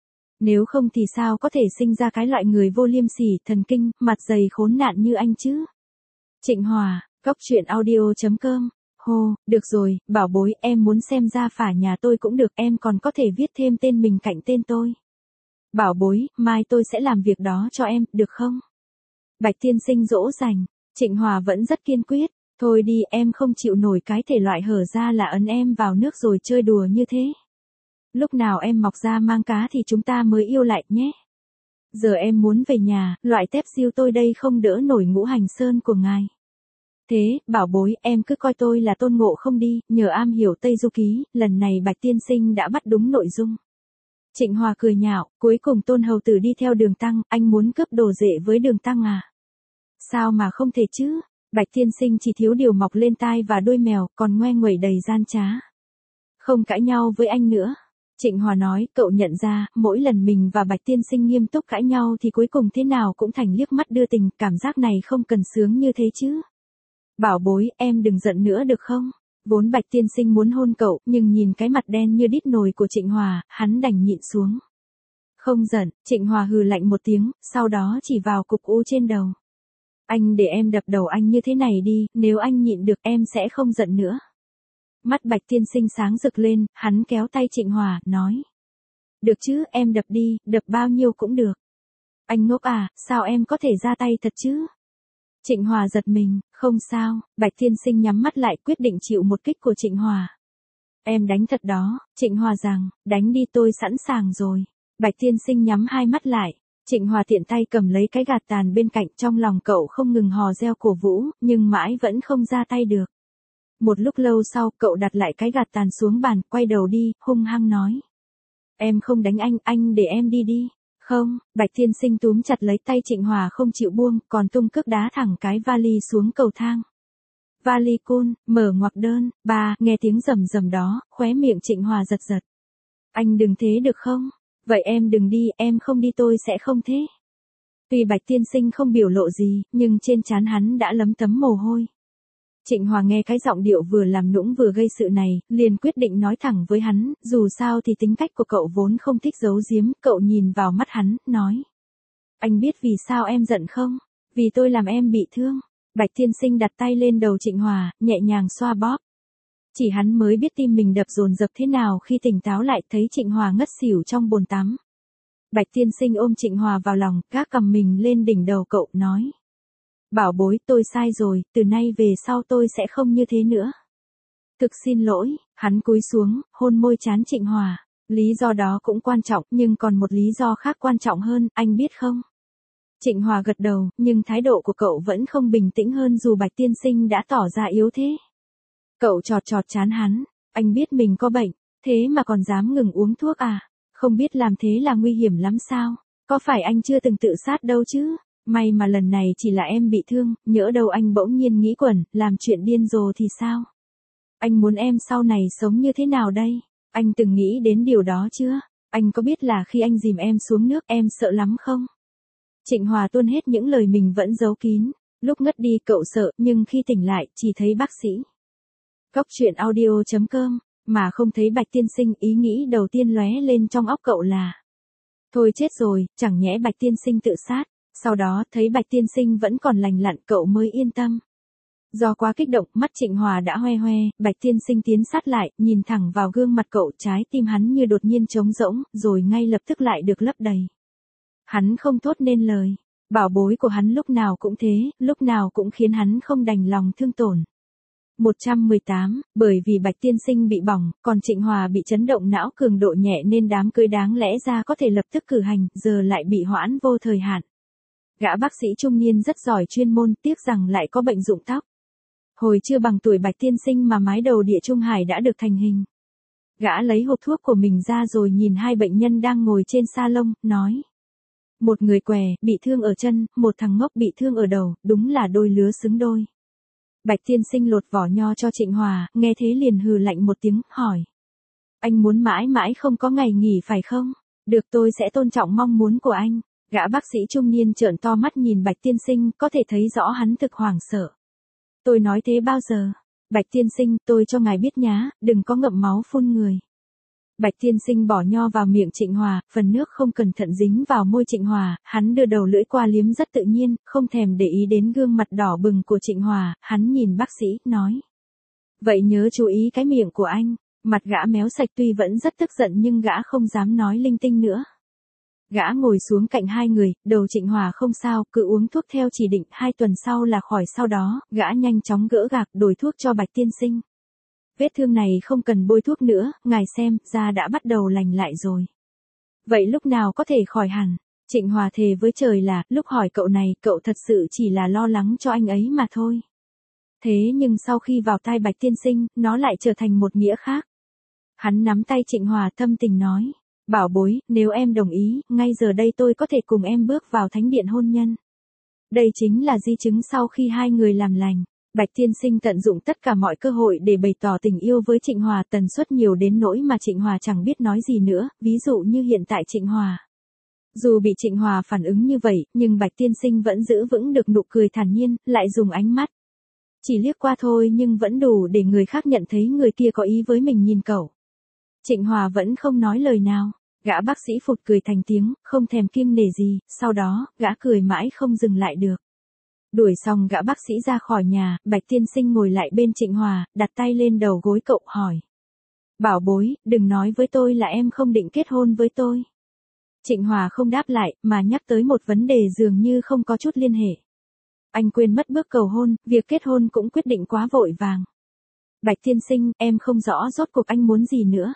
Nếu không thì sao có thể sinh ra cái loại người vô liêm sỉ, thần kinh, mặt dày khốn nạn như anh chứ? Trịnh Hòa, Cóc truyện audio chấm com. Hô, được rồi, bảo bối, em muốn xem gia phả nhà tôi cũng được, em còn có thể viết thêm tên mình cạnh tên tôi. Bảo bối, mai tôi sẽ làm việc đó cho em, được không? Bạch tiên sinh dỗ dành. Trịnh Hòa vẫn rất kiên quyết. Thôi đi, em không chịu nổi cái thể loại hở ra là ấn em vào nước rồi chơi đùa như thế. Lúc nào em mọc ra mang cá thì chúng ta mới yêu lại nhé. Giờ em muốn về nhà, loại tép siêu tôi đây không đỡ nổi ngũ hành sơn của ngài. Thế, bảo bối, em cứ coi tôi là Tôn Ngộ Không đi, nhờ am hiểu Tây Du Ký, lần này Bạch tiên sinh đã bắt đúng nội dung. Trịnh Hòa cười nhạo, cuối cùng Tôn hầu tử đi theo Đường Tăng, anh muốn cướp đồ rể với Đường Tăng à? Sao mà không thể chứ? Bạch tiên sinh chỉ thiếu điều mọc lên tai và đuôi mèo, còn ngoe nguẩy đầy gian trá. Không cãi nhau với anh nữa. Trịnh Hòa nói, cậu nhận ra, mỗi lần mình và Bạch tiên sinh nghiêm túc cãi nhau thì cuối cùng thế nào cũng thành liếc mắt đưa tình, cảm giác này không cần sướng như thế chứ. Bảo bối, em đừng giận nữa được không? Vốn Bạch tiên sinh muốn hôn cậu, nhưng nhìn cái mặt đen như đít nồi của Trịnh Hòa, hắn đành nhịn xuống. Không giận, Trịnh Hòa hừ lạnh một tiếng, sau đó chỉ vào cục u trên đầu. Anh để em đập đầu anh như thế này đi, nếu anh nhịn được em sẽ không giận nữa. Mắt Bạch tiên sinh sáng rực lên, hắn kéo tay Trịnh Hòa, nói. Được chứ, em đập đi, đập bao nhiêu cũng được. Anh ngốc à, sao em có thể ra tay thật chứ? Trịnh Hòa giật mình, không sao, Bạch tiên sinh nhắm mắt lại quyết định chịu một kích của Trịnh Hòa. Em đánh thật đó, Trịnh Hòa rằng, đánh đi tôi sẵn sàng rồi. Bạch tiên sinh nhắm hai mắt lại. Trịnh Hòa tiện tay cầm lấy cái gạt tàn bên cạnh, trong lòng cậu không ngừng hò reo cổ vũ, nhưng mãi vẫn không ra tay được. Một lúc lâu sau, cậu đặt lại cái gạt tàn xuống bàn, quay đầu đi, hung hăng nói. Em không đánh anh, anh để em đi đi. Không, Bạch tiên sinh túm chặt lấy tay Trịnh Hòa không chịu buông, còn tung cước đá thẳng cái vali xuống cầu thang. Vali cool, mở ngoặc đơn, ba, nghe tiếng rầm rầm đó, khóe miệng Trịnh Hòa giật giật. Anh đừng thế được không? Vậy em đừng đi, em không đi tôi sẽ không thế. Tuy Bạch tiên sinh không biểu lộ gì, nhưng trên trán hắn đã lấm tấm mồ hôi. Trịnh Hòa nghe cái giọng điệu vừa làm nũng vừa gây sự này, liền quyết định nói thẳng với hắn, dù sao thì tính cách của cậu vốn không thích giấu giếm, cậu nhìn vào mắt hắn, nói. Anh biết vì sao em giận không? Vì tôi làm em bị thương. Bạch tiên sinh đặt tay lên đầu Trịnh Hòa, nhẹ nhàng xoa bóp. Chỉ hắn mới biết tim mình đập dồn dập thế nào khi tỉnh táo lại thấy Trịnh Hòa ngất xỉu trong bồn tắm. Bạch tiên sinh ôm Trịnh Hòa vào lòng, gác cầm mình lên đỉnh đầu cậu, nói. Bảo bối, tôi sai rồi, từ nay về sau tôi sẽ không như thế nữa. Thực xin lỗi, hắn cúi xuống, hôn môi trán Trịnh Hòa. Lý do đó cũng quan trọng, nhưng còn một lý do khác quan trọng hơn, anh biết không? Trịnh Hòa gật đầu, nhưng thái độ của cậu vẫn không bình tĩnh hơn dù Bạch tiên sinh đã tỏ ra yếu thế. Cậu chọt chọt trán hắn, anh biết mình có bệnh, thế mà còn dám ngừng uống thuốc à? Không biết làm thế là nguy hiểm lắm sao? Có phải anh chưa từng tự sát đâu chứ? May mà lần này chỉ là em bị thương, nhỡ đâu anh bỗng nhiên nghĩ quẩn, làm chuyện điên rồ thì sao? Anh muốn em sau này sống như thế nào đây? Anh từng nghĩ đến điều đó chưa? Anh có biết là khi anh dìm em xuống nước em sợ lắm không? Trịnh Hòa tuôn hết những lời mình vẫn giấu kín. Lúc ngất đi cậu sợ, nhưng khi tỉnh lại, chỉ thấy bác sĩ. Góc truyện audio chấm com, mà không thấy Bạch tiên sinh, ý nghĩ đầu tiên lóe lên trong óc cậu là. Thôi chết rồi, chẳng nhẽ Bạch tiên sinh tự sát. Sau đó, thấy Bạch tiên sinh vẫn còn lành lặn cậu mới yên tâm. Do quá kích động, mắt Trịnh Hòa đã hoe hoe, Bạch tiên sinh tiến sát lại, nhìn thẳng vào gương mặt cậu, trái tim hắn như đột nhiên trống rỗng, rồi ngay lập tức lại được lấp đầy. Hắn không thốt nên lời. Bảo bối của hắn lúc nào cũng thế, lúc nào cũng khiến hắn không đành lòng thương tổn. một trăm mười tám, bởi vì Bạch tiên sinh bị bỏng, còn Trịnh Hòa bị chấn động não cường độ nhẹ nên đám cưới đáng lẽ ra có thể lập tức cử hành, giờ lại bị hoãn vô thời hạn. Gã bác sĩ trung niên rất giỏi chuyên môn, tiếc rằng lại có bệnh rụng tóc. Hồi chưa bằng tuổi Bạch tiên sinh mà mái đầu Địa Trung Hải đã được thành hình. Gã lấy hộp thuốc của mình ra rồi nhìn hai bệnh nhân đang ngồi trên salon, nói. Một người què, bị thương ở chân, một thằng ngốc bị thương ở đầu, đúng là đôi lứa xứng đôi. Bạch tiên sinh lột vỏ nho cho Trịnh Hòa, nghe thế liền hừ lạnh một tiếng, hỏi. Anh muốn mãi mãi không có ngày nghỉ phải không? Được, tôi sẽ tôn trọng mong muốn của anh. Gã bác sĩ trung niên trợn to mắt nhìn Bạch tiên sinh, có thể thấy rõ hắn thực hoảng sợ. Tôi nói thế bao giờ? Bạch tiên sinh, tôi cho ngài biết nhá, đừng có ngậm máu phun người. Bạch tiên sinh bỏ nho vào miệng Trịnh Hòa, phần nước không cẩn thận dính vào môi Trịnh Hòa, hắn đưa đầu lưỡi qua liếm rất tự nhiên, không thèm để ý đến gương mặt đỏ bừng của Trịnh Hòa, hắn nhìn bác sĩ, nói. Vậy nhớ chú ý cái miệng của anh. Mặt gã méo sạch tuy vẫn rất tức giận nhưng gã không dám nói linh tinh nữa. Gã ngồi xuống cạnh hai người, đầu Trịnh Hòa không sao, cứ uống thuốc theo chỉ định, hai tuần sau là khỏi. Sau đó, gã nhanh chóng gỡ gạc, đổi thuốc cho Bạch tiên sinh. Vết thương này không cần bôi thuốc nữa, ngài xem, da đã bắt đầu lành lại rồi. Vậy lúc nào có thể khỏi hẳn? Trịnh Hòa thề với trời là, lúc hỏi cậu này, cậu thật sự chỉ là lo lắng cho anh ấy mà thôi. Thế nhưng sau khi vào tai Bạch tiên sinh, nó lại trở thành một nghĩa khác. Hắn nắm tay Trịnh Hòa thâm tình nói. Bảo bối, nếu em đồng ý, ngay giờ đây tôi có thể cùng em bước vào thánh điện hôn nhân. Đây chính là di chứng sau khi hai người làm lành. Bạch tiên sinh tận dụng tất cả mọi cơ hội để bày tỏ tình yêu với Trịnh Hòa, tần suất nhiều đến nỗi mà Trịnh Hòa chẳng biết nói gì nữa, ví dụ như hiện tại Trịnh Hòa. Dù bị Trịnh Hòa phản ứng như vậy, nhưng Bạch tiên sinh vẫn giữ vững được nụ cười thản nhiên, lại dùng ánh mắt. Chỉ liếc qua thôi nhưng vẫn đủ để người khác nhận thấy người kia có ý với mình nhìn cậu. Trịnh Hòa vẫn không nói lời nào, gã bác sĩ phụt cười thành tiếng, không thèm kiêng nể gì, sau đó, gã cười mãi không dừng lại được. Đuổi xong gã bác sĩ ra khỏi nhà, Bạch tiên sinh ngồi lại bên Trịnh Hòa, đặt tay lên đầu gối cậu, hỏi. Bảo bối, đừng nói với tôi là em không định kết hôn với tôi. Trịnh Hòa không đáp lại, mà nhắc tới một vấn đề dường như không có chút liên hệ. Anh quên mất bước cầu hôn, việc kết hôn cũng quyết định quá vội vàng. Bạch tiên sinh, em không rõ rốt cuộc anh muốn gì nữa.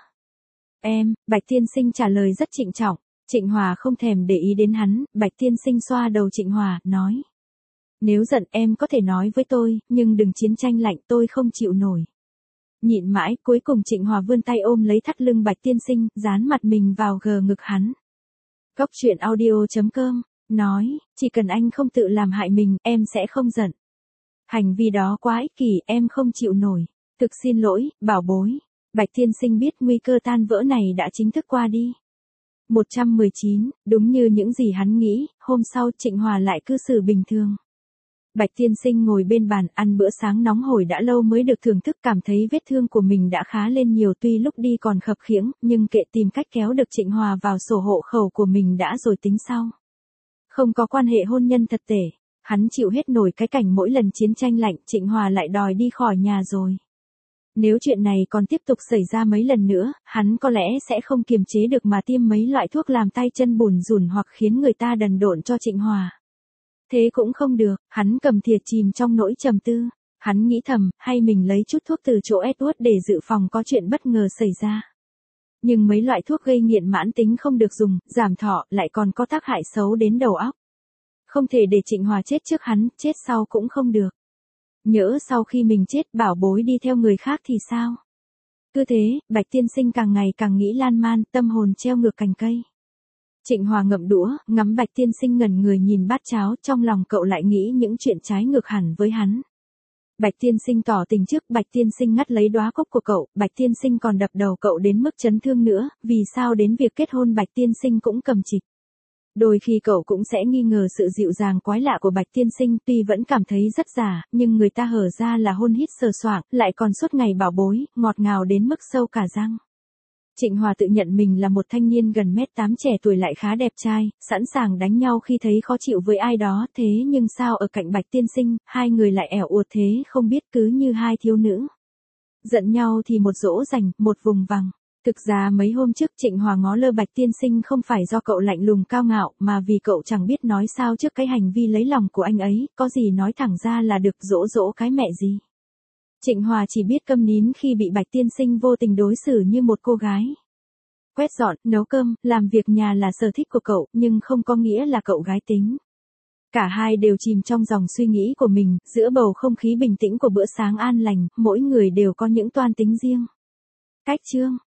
Em, Bạch tiên sinh trả lời rất trịnh trọng. Trịnh Hòa không thèm để ý đến hắn, Bạch tiên sinh xoa đầu Trịnh Hòa, nói. Nếu giận em có thể nói với tôi, nhưng đừng chiến tranh lạnh, tôi không chịu nổi. Nhịn mãi, cuối cùng Trịnh Hòa vươn tay ôm lấy thắt lưng Bạch tiên sinh, dán mặt mình vào gờ ngực hắn. Góc truyện audio chấm com, nói, chỉ cần anh không tự làm hại mình, em sẽ không giận. Hành vi đó quá ích kỷ, em không chịu nổi. Thực xin lỗi, bảo bối. Bạch tiên sinh biết nguy cơ tan vỡ này đã chính thức qua đi. một trăm mười chín, đúng như những gì hắn nghĩ, hôm sau Trịnh Hòa lại cư xử bình thường. Bạch tiên sinh ngồi bên bàn ăn bữa sáng nóng hổi đã lâu mới được thưởng thức, cảm thấy vết thương của mình đã khá lên nhiều, tuy lúc đi còn khập khiễng, nhưng kệ, tìm cách kéo được Trịnh Hòa vào sổ hộ khẩu của mình đã rồi tính sau. Không có quan hệ hôn nhân thật tể, hắn chịu hết nổi cái cảnh mỗi lần chiến tranh lạnh Trịnh Hòa lại đòi đi khỏi nhà rồi. Nếu chuyện này còn tiếp tục xảy ra mấy lần nữa, hắn có lẽ sẽ không kiềm chế được mà tiêm mấy loại thuốc làm tay chân bùn rùn hoặc khiến người ta đần độn cho Trịnh Hòa. Thế cũng không được, hắn cầm thìa chìm trong nỗi trầm tư. Hắn nghĩ thầm, hay mình lấy chút thuốc từ chỗ Edward để dự phòng có chuyện bất ngờ xảy ra. Nhưng mấy loại thuốc gây nghiện mãn tính không được dùng, giảm thọ, lại còn có tác hại xấu đến đầu óc. Không thể để Trịnh Hòa chết trước hắn, chết sau cũng không được. Nhỡ sau khi mình chết bảo bối đi theo người khác thì sao? Cứ thế, Bạch tiên sinh càng ngày càng nghĩ lan man, tâm hồn treo ngược cành cây. Trịnh Hòa ngậm đũa, ngắm Bạch tiên sinh ngẩn người nhìn bát cháo, trong lòng cậu lại nghĩ những chuyện trái ngược hẳn với hắn. Bạch tiên sinh tỏ tình trước, Bạch tiên sinh ngắt lấy đóa cúc của cậu, Bạch tiên sinh còn đập đầu cậu đến mức chấn thương nữa, vì sao đến việc kết hôn Bạch tiên sinh cũng cầm trịch. Đôi khi cậu cũng sẽ nghi ngờ sự dịu dàng quái lạ của Bạch tiên sinh, tuy vẫn cảm thấy rất giả, nhưng người ta hở ra là hôn hít sờ soạng, lại còn suốt ngày bảo bối, ngọt ngào đến mức sâu cả răng. Trịnh Hòa tự nhận mình là một thanh niên gần mét tám trẻ tuổi lại khá đẹp trai, sẵn sàng đánh nhau khi thấy khó chịu với ai đó, thế nhưng sao ở cạnh Bạch tiên sinh, hai người lại ẻo uột thế không biết, cứ như hai thiếu nữ. Giận nhau thì một dỗ dành, một vùng vằng. Thực ra mấy hôm trước Trịnh Hòa ngó lơ Bạch tiên sinh không phải do cậu lạnh lùng cao ngạo, mà vì cậu chẳng biết nói sao trước cái hành vi lấy lòng của anh ấy, có gì nói thẳng ra là được, dỗ dỗ cái mẹ gì. Trịnh Hòa chỉ biết câm nín khi bị Bạch tiên sinh vô tình đối xử như một cô gái. Quét dọn, nấu cơm, làm việc nhà là sở thích của cậu, nhưng không có nghĩa là cậu gái tính. Cả hai đều chìm trong dòng suy nghĩ của mình, giữa bầu không khí bình tĩnh của bữa sáng an lành, mỗi người đều có những toan tính riêng. Cách chương